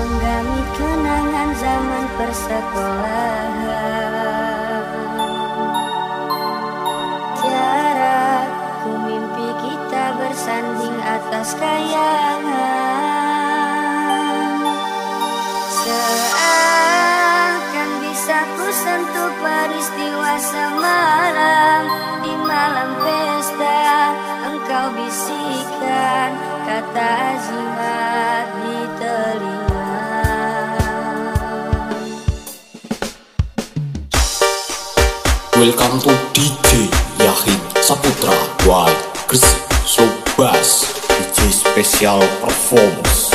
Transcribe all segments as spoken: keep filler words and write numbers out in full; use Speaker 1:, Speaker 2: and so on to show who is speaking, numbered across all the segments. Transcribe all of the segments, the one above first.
Speaker 1: menggami kenangan zaman persekolahan. Tiara ku mimpi kita bersanding atas kayangan. Seakan bisa ku sentuh peristiwa semalam. Di malam pesta engkau bisikan kata azimat di telinga.
Speaker 2: Welcome to D J Yahin Saputra White Gresik Slow Bass D J Special Performance.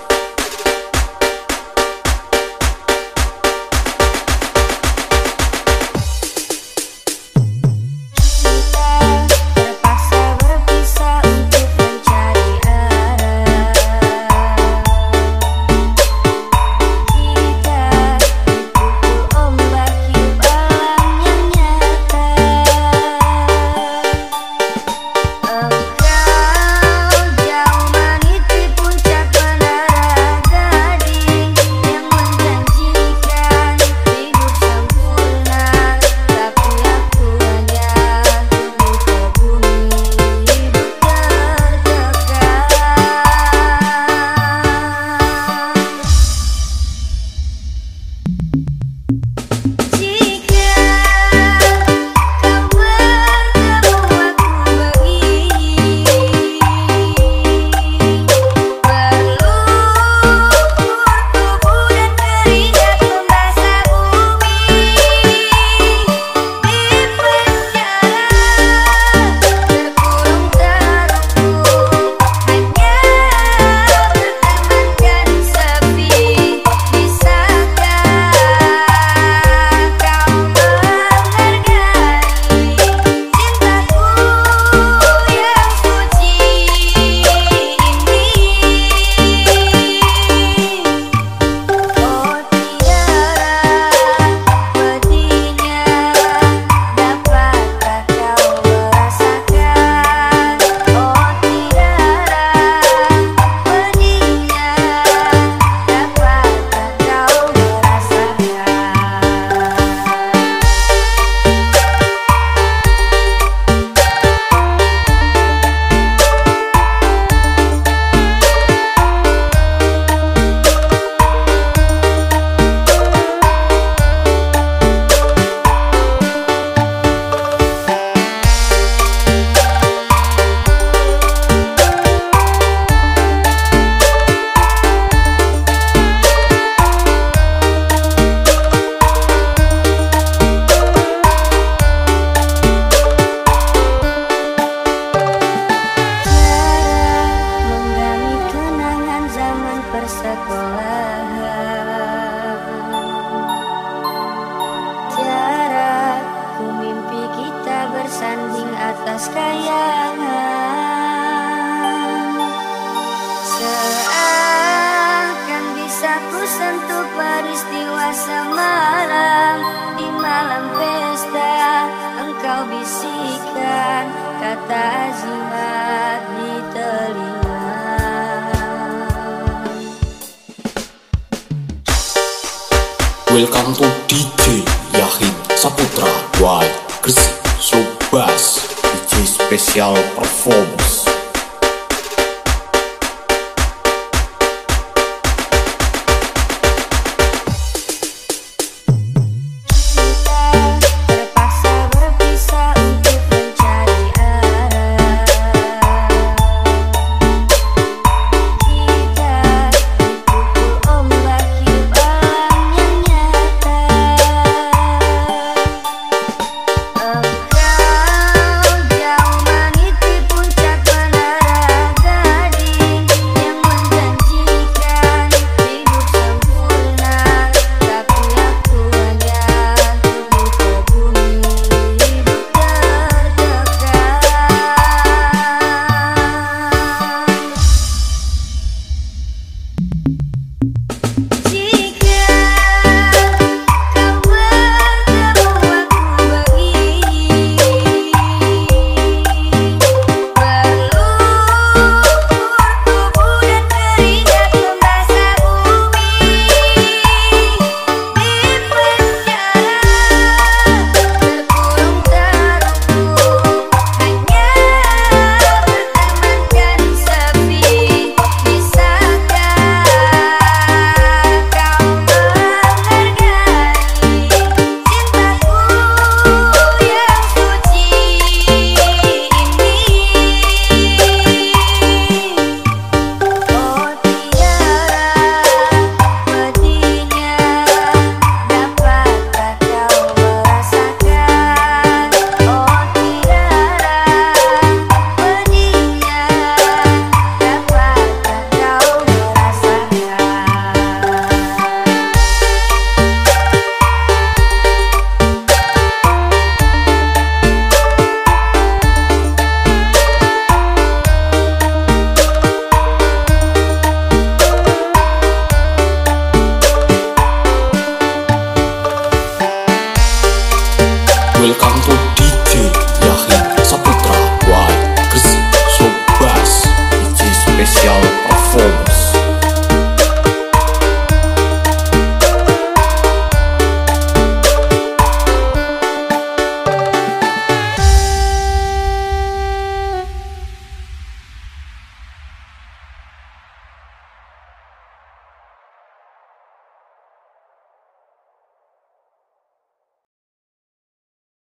Speaker 1: Tiara ku mimpi kita bersanding atas kayangan. Seakan bisa ku sentuh peristiwa semalam. Di malam pesta engkau bisikan kata azimat di telinga.
Speaker 2: Welcome to D J Yahin Saputra White Gresik Slow Bass D J Special Performance.
Speaker 1: Engkau jauh meniti puncak
Speaker 2: welcome to